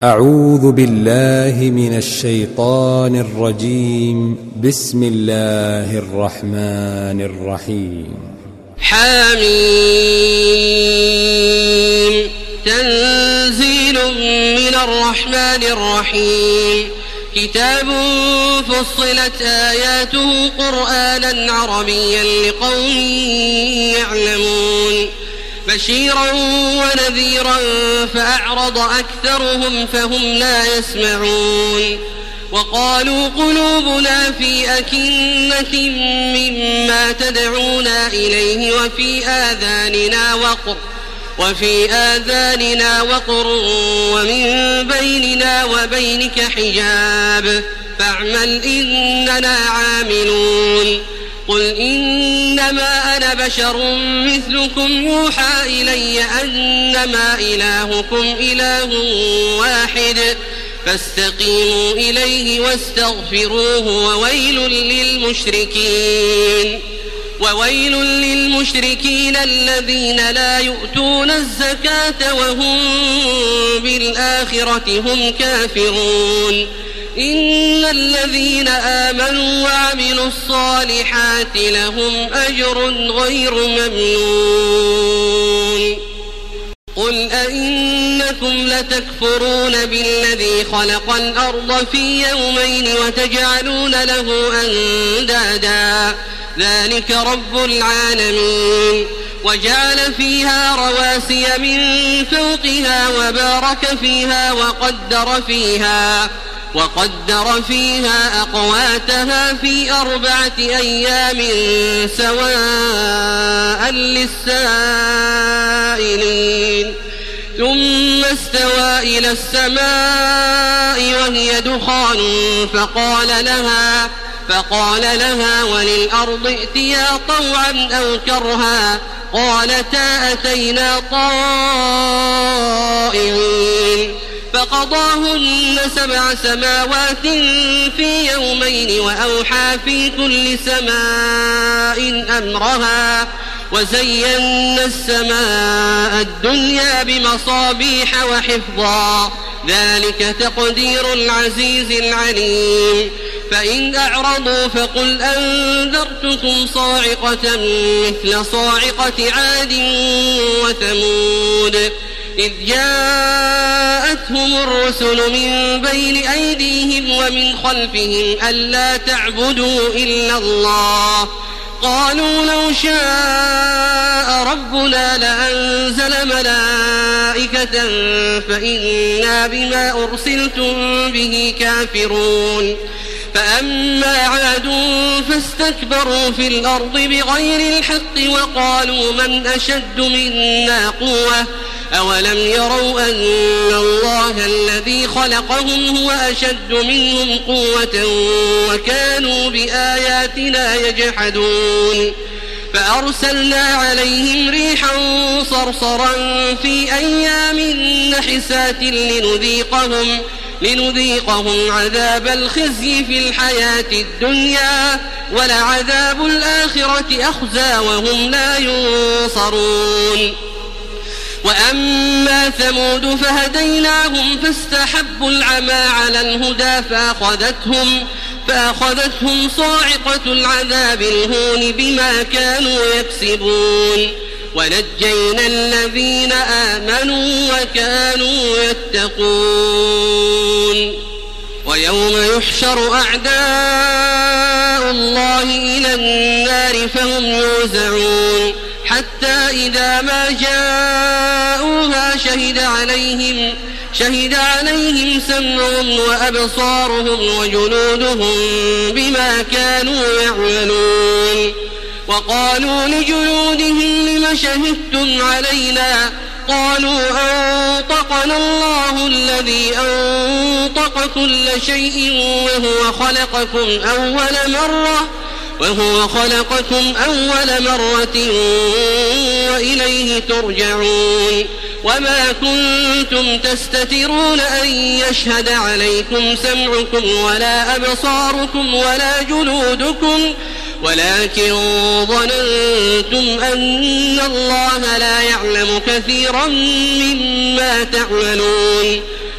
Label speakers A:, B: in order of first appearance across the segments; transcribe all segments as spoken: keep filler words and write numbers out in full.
A: أعوذ بالله من الشيطان الرجيم. بسم الله الرحمن الرحيم.
B: حميم تنزيل من الرحمن الرحيم. كتاب فصلت آياته قرآنا عربيا لقوم يعلمون بشيرا ونذيرا فأعرض أكثرهم فهم لا يسمعون. وقالوا قلوبنا في أكنة مما تدعونا إليه وفي آذاننا وقر وفي آذاننا وقر ومن بيننا وبينك حجاب فاعمل إننا عاملون. قل إنما أنا بشر مثلكم يوحى إلي أنما إلهكم إله واحد فاستقيموا إليه واستغفروه وويل للمشركين وويل للمشركين الذين لا يؤتون الزكاة وهم بالآخرة هم كافرون. إن الذين آمنوا وعملوا الصالحات لهم أجر غير ممنون. قل أئنكم لتكفرون بالذي خلق الأرض في يومين وتجعلون له أندادا ذلك رب العالمين. وجعل فيها رواسي من فوقها وبارك فيها وقدر فيها وقدر فيها أقواتها في أربعة أيام سواء للسائلين. ثم استوى إلى السماء وهي دخان فقال لها فقال لها وللأرض ائتيا طوعا أو كرها قالتا أتينا طائعين. فقضاهن سبع سماوات في يومين وأوحى في كل سماء أمرها وزينا السماء الدنيا بمصابيح وحفظا ذلك تقدير العزيز العليم. فإن أعرضوا فقل أنذرتكم صاعقة مثل صاعقة عاد وثمود إذ جاءتهم الرسل من بين أيديهم ومن خلفهم ألا تعبدوا إلا الله قالوا لو شاء ربنا لأنزل ملائكة فإنا بما أرسلتم به كافرون. فأما عاد فاستكبروا في الأرض بغير الحق وقالوا من أشد منا قوة أولم يروا أن الله الذي خلقهم هو أشد منهم قوة وكانوا بآياتنا يجحدون. فأرسلنا عليهم ريحا صرصرا في أيام نحسات لنذيقهم لنذيقهم عذاب الخزي في الحياة الدنيا ولعذاب الآخرة أخزى وهم لا ينصرون. وأما ثمود فهديناهم فاستحبوا العمى على الهدى فأخذتهم, فأخذتهم صاعقة العذاب الهون بما كانوا يكسبون. ونجينا الذين آمنوا وكانوا يتقون. ويوم يحشر أعداء الله إلى النار فهم يوزعون حتى إذا ما جاءوها شهد عليهم شهد عليهم سمعهم وأبصارهم وجلودهم بما كانوا يعملون. وقالوا لجلودهم لم شهدتم علينا قالوا أنطقنا الله الذي أنطق كل شيء وهو خلقكم أول مرة وهو خلقكم أول مرة وإليه ترجعون. وما كنتم تستترون أن يشهد عليكم سمعكم ولا أبصاركم ولا جلودكم ولكن ظننتم أن الله لا يعلم كثيرا مما تعملون.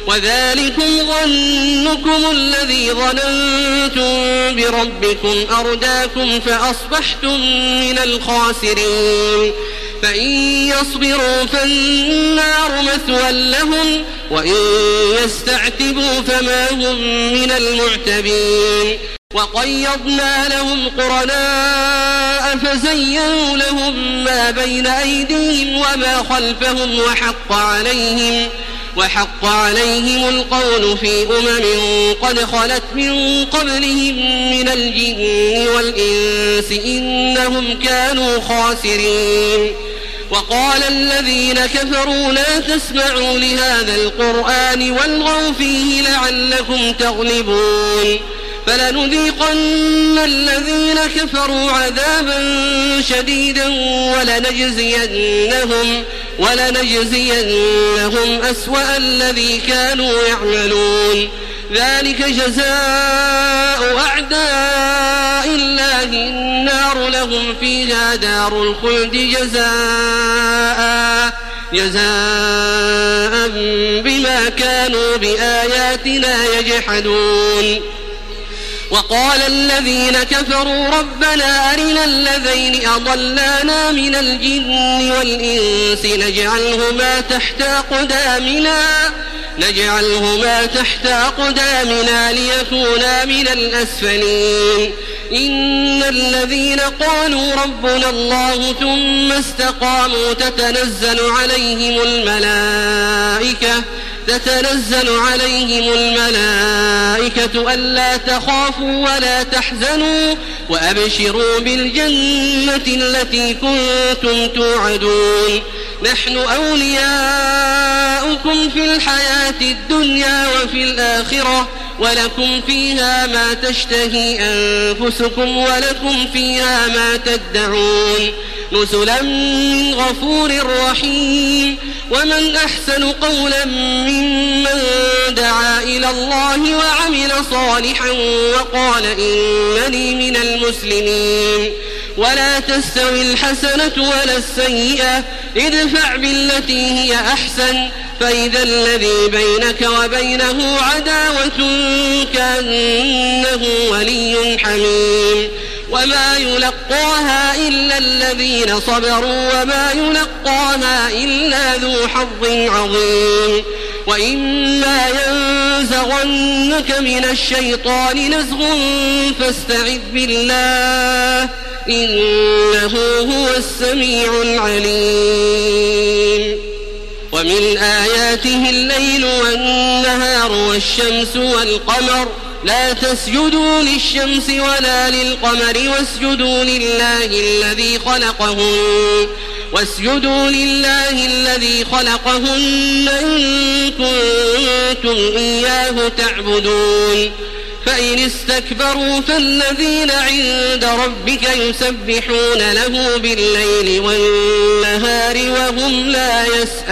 B: وذلكم ظنكم الذي ظننتم بربكم أرداكم فأصبحتم من الخاسرين فإن يصبروا فالنار مثوى لهم وإن يستعتبوا فما هم من المعتبين وقيضنا لهم قرناء فزينوا لهم ما بين أيديهم وما خلفهم وحق عليهم وحق عليهم القول في أمم قد خلت من قبلهم من الجن والإنس إنهم كانوا خاسرين وقال الذين كفروا لا تسمعوا لهذا القرآن والغوا فيه لعلكم تغلبون فلنذيقن الذين كفروا عذابا شديدا ولنجزينهم ولنجزينهم أسوأ الذي كانوا يعملون ذلك جزاء أعداء الله النار لهم فيها دار الخلد جزاء جزاء بما كانوا بآياتنا يجحدون وقال الذين كفروا ربنا أرنا الذين أضلانا من الجن والإنس نجعلهما تحت أقدامنا نجعلهما تحت أقدامنا ليكونا من الأسفلين إن الذين قالوا ربنا الله ثم استقاموا تتنزل عليهم الملائكة تتنزل عليهم الملائكة ألا تخافوا ولا تحزنوا وأبشروا بالجنة التي كنتم توعدون نحن أولياؤكم في الحياة الدنيا وفي الآخرة ولكم فيها ما تشتهي أنفسكم ولكم فيها ما تدعون نزلا من غفور رحيم ومن أحسن قولا ممن دعا إلى الله وعمل صالحا وقال إنني من المسلمين ولا تستوي الحسنة ولا السيئة ادفع بالتي هي أحسن فإذا الذي بينك وبينه عداوة كأنه ولي حميم وما يلقاها إلا الذين صبروا وما يلقاها إلا ذو حظ عظيم وإما ينزغنك من الشيطان نزغ فاستعذ بالله إنه هو السميع العليم ومن آياته الليل والنهار والشمس والقمر لا تسجدوا للشمس ولا للقمر واسجدوا لله الذي خلقهن واسجدوا لله الذي خلقهن إن كنتم إياه تعبدون فإن استكبروا فالذين عند ربك يسبحون له بالليل والنهار وهم لا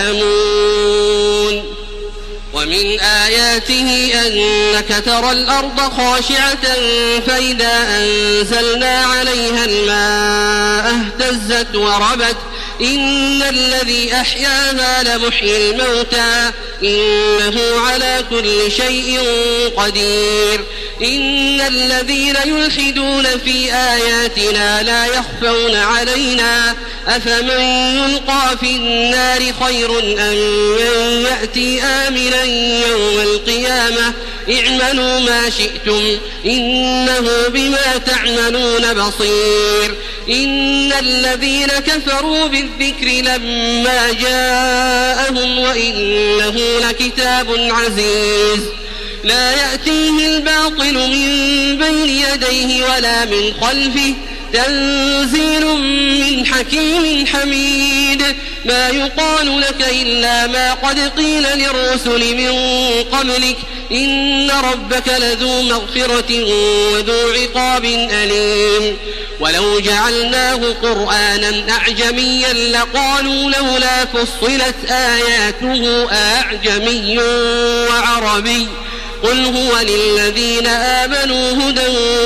B: يسأمون ومن آياته أنك ترى الأرض خاشعة فإذا أنزلنا عليها الماء اهتزت وربت إن الذي أحياها لمحيي الموتى إنه على كل شيء قدير إن الذين يلحدون في آياتنا لا يخفون علينا أفمن يلقى في النار خير أم من يأتي آمنا يوم القيامة اعملوا ما شئتم إنه بما تعملون بصير إن الذين كفروا بالذكر لما جاءهم وإنه لكتاب عزيز لا يأتيه الباطل من بين يديه ولا من خلفه تنزيل من حكيم حميد ما يقال لك إلا ما قد قيل للرسل من قبلك إن ربك لذو مغفرة وذو عقاب أليم ولو جعلناه قرآنا أعجميا لقالوا لولا فصلت آياته أعجمي وعربي قل هو للذين آمنوا هدى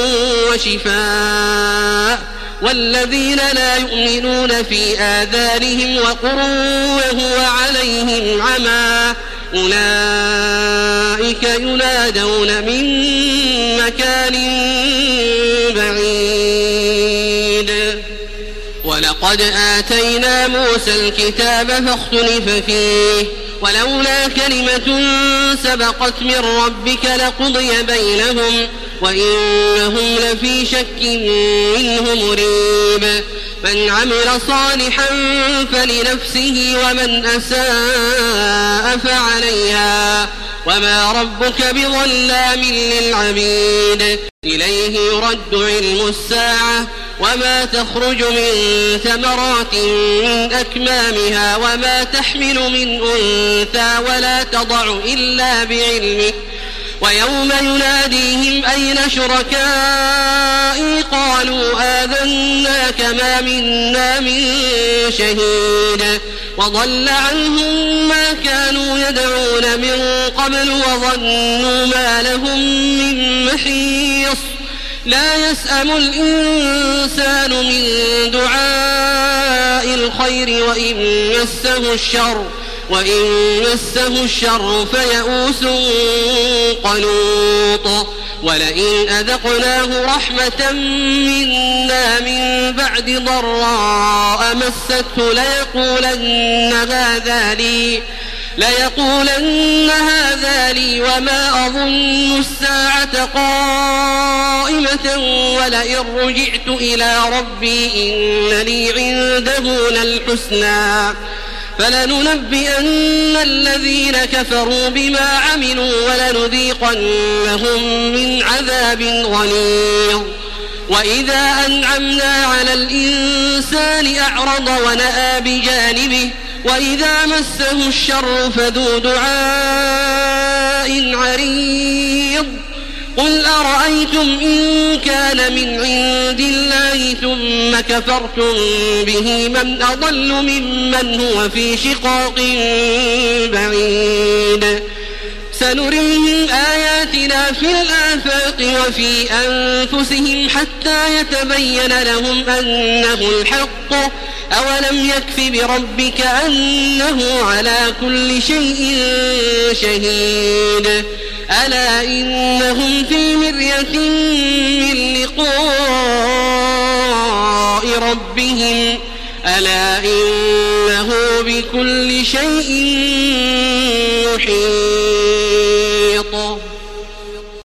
B: وشفاء والذين لا يؤمنون في آذانهم وقر وهو عليهم عمى أولئك ينادون من مكان بعيد. ولقد آتينا موسى الكتاب فاختلف فيه ولولا كلمة سبقت من ربك لقضي بينهم وإنهم لفي شك منه مريب. من عمل صالحا فلنفسه ومن أساء فعليها وما ربك بظلام للعبيد. إليه يرد علم الساعة وما تخرج من ثمرات من أكمامها وما تحمل من أنثى ولا تضع إلا بعلمه. ويوم يناديهم أين شركائي قالوا آذناك ما منا من شهيد وضل عنهم ما كانوا يدعون من قبل وظنوا ما لهم من محيص. لا يسأم الإنسان من دعاء الخير وإن مسه الشر وإن مسه الشر فيئوس قنوط. ولئن أذقناه رحمة منا من بعد ضراء مسته ليقولن هذا لي ليقولن هذا لي وما أظن الساعة قائمة ولئن رجعت إلى ربي إن لي عنده للحسنى فلننبئن الذين كفروا بما عملوا ولنذيقنهم من عذاب غليظ. وإذا أنعمنا على الإنسان أعرض ونأى بجانبه وإذا مسه الشر فذو دعاء عريض. قل أرأيتم إن كان من عند الله ثم كفرتم به من أضل ممن هو في شقاق بعيد. سنريهم آياتنا في الآفاق وفي أنفسهم حتى يتبين لهم أنه الحق. أولم يكف بربك أنه على كل شيء شهيد. ألا إنهم في مرية من لقاء ربهم ألا إنه بكل شيء